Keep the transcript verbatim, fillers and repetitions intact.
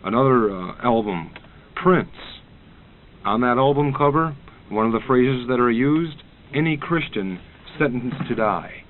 another uh, album, Prince. On that album cover, one of the phrases that are used, any Christian sentenced to die.